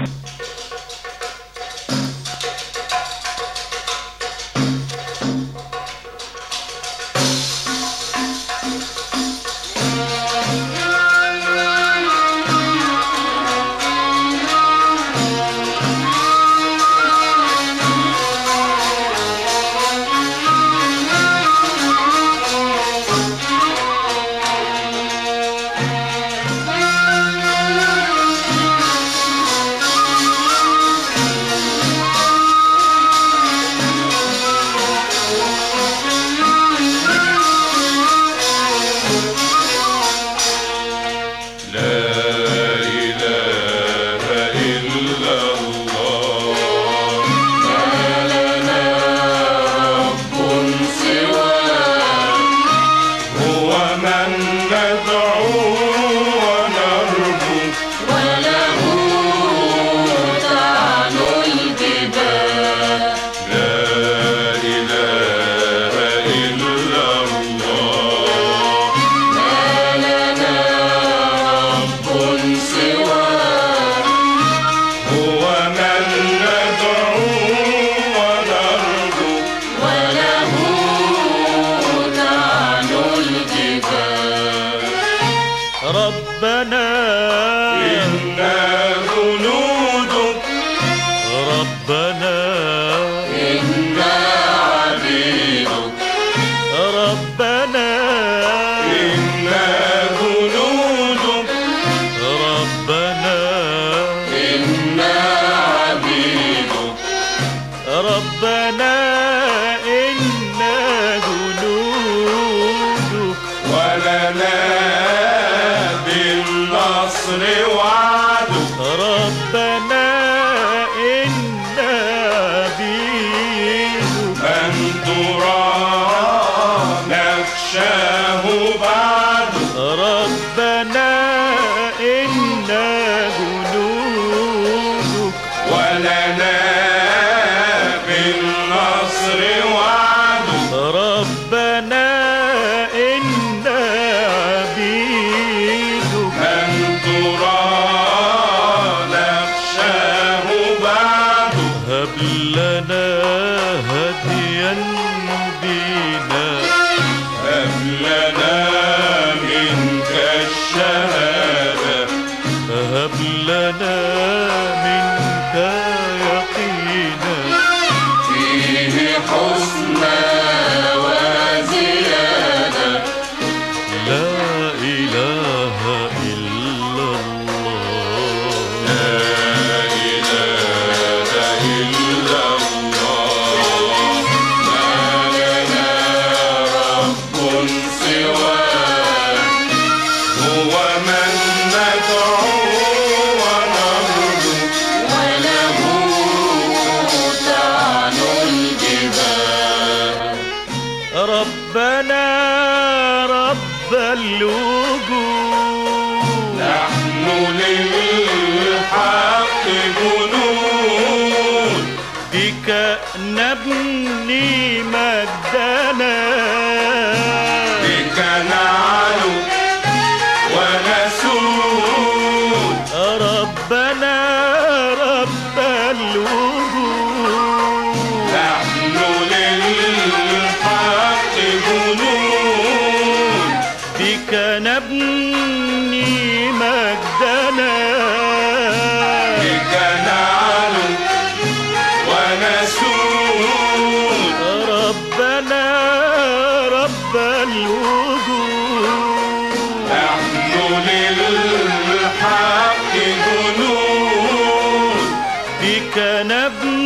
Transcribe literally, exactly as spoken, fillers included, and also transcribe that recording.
ربنا إنا جنودك، ربنا إنا عبيدك، ربنا إنا جنودك، ربنا إنا عبيدك، ربنا إنا جنودك، ولنا بالنصر وعدك، ربنا إنا عبيدك، من ترى نخشاه بعدك، ربنا إنا جنودك، ولنا بالنصر وعدك، ربنا إنا عبيدك، من ترى نخشاه بعدك، هب لنا هديا مبينا، هب لنا منك الشهادة، هب لنا منك يقينا، فيه حسنى وزيادة، لا إله إلا الله، لا إله إلا الله، ما لنا رب سواه، هو من ندعو ونرجو، وله تعن الجبال، ربنا رب الوجود، نحن للحق جنود، بك نبني مجدنا، بك نعلو ونسود، ربنا رب الوجود، نحن للحق جنود، بك نبني مجدنا، بك نعلو ونسود، ربنا رب الوجود، نحن للحق جنود، بك نبني